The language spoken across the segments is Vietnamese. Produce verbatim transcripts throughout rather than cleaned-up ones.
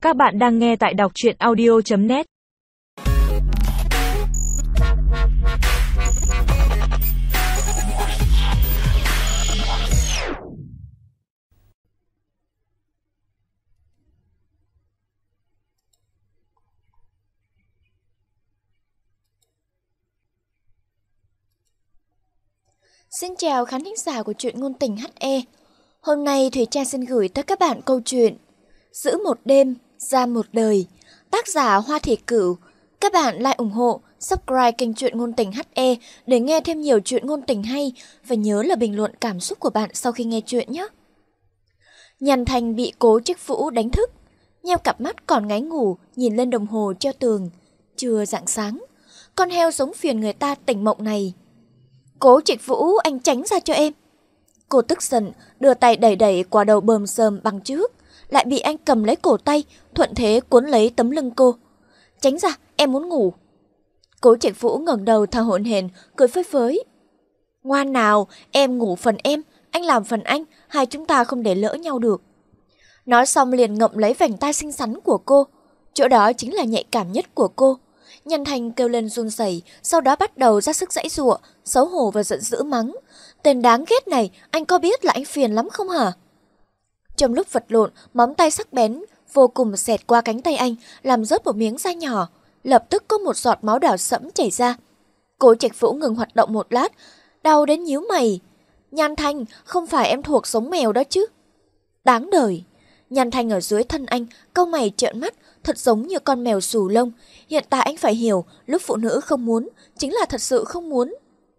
Các bạn đang nghe tại đọc truyện audio chấm net. Xin chào khán thính giả của truyện ngôn tình hát e. Hôm nay Thùy Trang xin gửi tới các bạn câu chuyện Giữ một đêm, ra một đời. Tác giả Hoa Thị Cửu. Các bạn like ủng hộ, subscribe kênh truyện ngôn tình hát e để nghe thêm nhiều truyện ngôn tình hay và nhớ là bình luận cảm xúc của bạn sau khi nghe truyện nhé. Nhàn Thành bị Cố Trạch Vũ đánh thức, nheo cặp mắt còn ngáy ngủ nhìn lên đồng hồ treo tường. Chưa rạng sáng, con heo giống phiền người ta tỉnh mộng này. Cố Trạch Vũ, anh tránh ra cho em. Cô tức giận, đưa tay đẩy đẩy qua đầu bờm sờm bằng trước, lại bị anh cầm lấy cổ tay, thuận thế cuốn lấy tấm lưng cô. Tránh ra, em muốn ngủ. Cố Trạch Vũ ngẩng đầu thở hổn hển, cười phơi phới. Ngoan nào, em ngủ phần em, anh làm phần anh, hai chúng ta không để lỡ nhau được. Nói xong liền ngậm lấy vành tai xinh xắn của cô, chỗ đó chính là nhạy cảm nhất của cô. Nhàn Thành kêu lên run rẩy, sau đó bắt đầu ra sức giãy giụa, xấu hổ và giận dữ mắng. Tên đáng ghét này, anh có biết là anh phiền lắm không hả? Trong lúc vật lộn, móng tay sắc bén vô cùng xẹt qua cánh tay anh, làm rớt một miếng da nhỏ. Lập tức có một giọt máu đỏ sẫm chảy ra. Cố Trạch Vũ ngừng hoạt động một lát, đau đến nhíu mày. Nhàn Thành, không phải em thuộc giống mèo đó chứ? Đáng đời. Nhàn Thành ở dưới thân anh, cau mày trợn mắt, thật giống như con mèo xù lông. Hiện tại anh phải hiểu, lúc phụ nữ không muốn, chính là thật sự không muốn.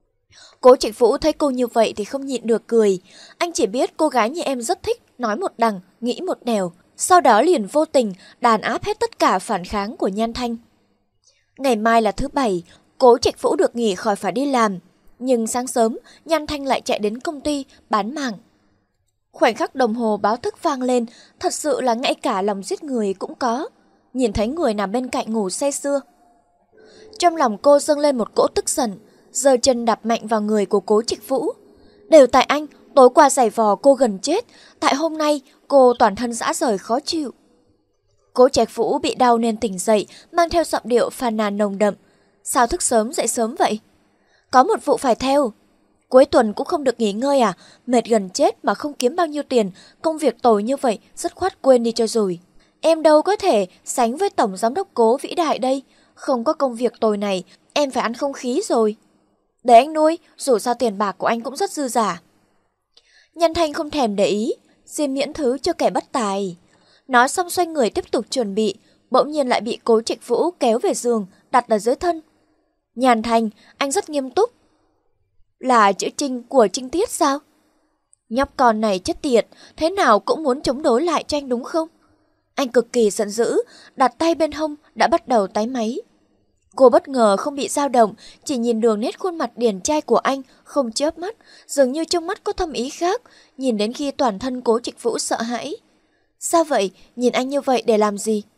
Cố Trạch Vũ thấy cô như vậy thì không nhịn được cười. Anh chỉ biết cô gái như em rất thích nói một đằng, nghĩ một nẻo. Sau đó liền vô tình đàn áp hết tất cả phản kháng của Nhàn Thành. Ngày mai là thứ bảy, Cố Trạch Vũ được nghỉ khỏi phải đi làm. Nhưng sáng sớm, Nhàn Thành lại chạy đến công ty bán mạng. Khoảnh khắc đồng hồ báo thức vang lên, thật sự là ngay cả lòng giết người cũng có. Nhìn thấy người nằm bên cạnh ngủ say sưa. Trong lòng cô dâng lên một cỗ tức giận, giơ chân đạp mạnh vào người của Cố Trạch Vũ. Đều tại anh, tối qua giày vò cô gần chết, tại hôm nay cô toàn thân rã rời khó chịu. Cố Trạch Vũ bị đau nên tỉnh dậy, mang theo giọng điệu phàn nàn nồng đậm. Sao thức sớm dậy sớm vậy? Có một vụ phải theo. Cuối tuần cũng không được nghỉ ngơi à? Mệt gần chết mà không kiếm bao nhiêu tiền, công việc tồi như vậy, dứt khoát quên đi cho rồi. Em đâu có thể sánh với tổng giám đốc Cố vĩ đại đây. Không có công việc tồi này, em phải ăn không khí rồi. Để anh nuôi, dù sao tiền bạc của anh cũng rất dư giả. Nhàn Thành không thèm để ý, xin miễn thứ cho kẻ bất tài. Nói xong xoay người tiếp tục chuẩn bị, bỗng nhiên lại bị Cố Trạch Vũ kéo về giường, đặt ở dưới thân. Nhàn Thành, anh rất nghiêm túc. Là chữ Trinh của Trinh Tiết sao? Nhóc con này chết tiệt, thế nào cũng muốn chống đối lại cho anh đúng không? Anh cực kỳ giận dữ, đặt tay bên hông đã bắt đầu tái máy. Cô bất ngờ không bị dao động, chỉ nhìn đường nét khuôn mặt điển trai của anh không chớp mắt, dường như trong mắt có thâm ý khác, nhìn đến khi toàn thân Cố Trạch Vũ sợ hãi. Sao vậy, nhìn anh như vậy để làm gì?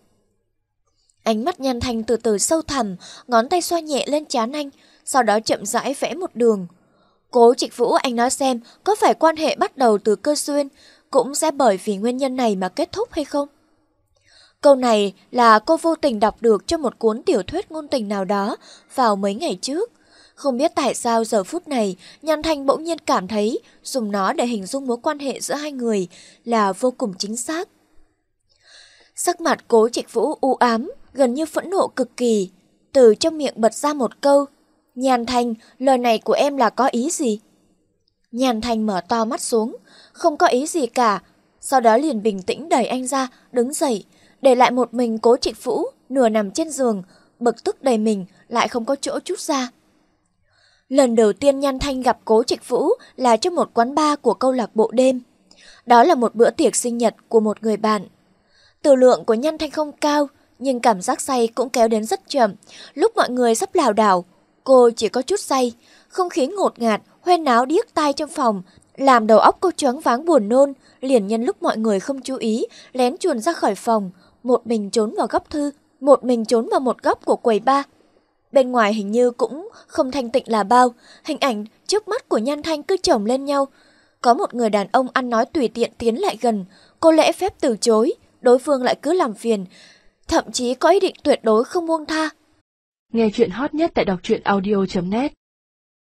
Ánh mắt Nhàn Thành từ từ sâu thẳm, ngón tay xoa nhẹ lên trán anh, sau đó chậm rãi vẽ một đường. Cố Trạch Vũ, anh nói xem, có phải quan hệ bắt đầu từ cơ duyên, cũng sẽ bởi vì nguyên nhân này mà kết thúc hay không? Câu này là cô vô tình đọc được trong một cuốn tiểu thuyết ngôn tình nào đó vào mấy ngày trước. Không biết tại sao giờ phút này, Nhàn Thành bỗng nhiên cảm thấy dùng nó để hình dung mối quan hệ giữa hai người là vô cùng chính xác. Sắc mặt Cố Trạch Vũ u ám, gần như phẫn nộ cực kỳ, từ trong miệng bật ra một câu. Nhàn Thành, lời này của em là có ý gì? Nhàn Thành mở to mắt xuống, không có ý gì cả, sau đó liền bình tĩnh đẩy anh ra, đứng dậy, để lại một mình Cố Trạch Vũ, nửa nằm trên giường, bực tức đầy mình, lại không có chỗ trút ra. Lần đầu tiên Nhàn Thành gặp Cố Trạch Vũ là trong một quán bar của câu lạc bộ đêm. Đó là một bữa tiệc sinh nhật của một người bạn. Tử lượng của Nhàn Thành không cao, nhưng cảm giác say cũng kéo đến rất chậm. Lúc mọi người sắp lảo đảo, cô chỉ có chút say, không khí ngột ngạt, huyên náo điếc tai trong phòng, làm đầu óc cô choáng váng buồn nôn, liền nhân lúc mọi người không chú ý, lén chuồn ra khỏi phòng, một mình trốn vào góc thư, một mình trốn vào một góc của quầy bar. Bên ngoài hình như cũng không thanh tịnh là bao, hình ảnh trước mắt của Nhàn Thành cứ chồng lên nhau. Có một người đàn ông ăn nói tùy tiện tiến lại gần, cô lễ phép từ chối, đối phương lại cứ làm phiền, thậm chí có ý định tuyệt đối không buông tha. Nghe chuyện hot nhất tại đọc truyện audio chấm net.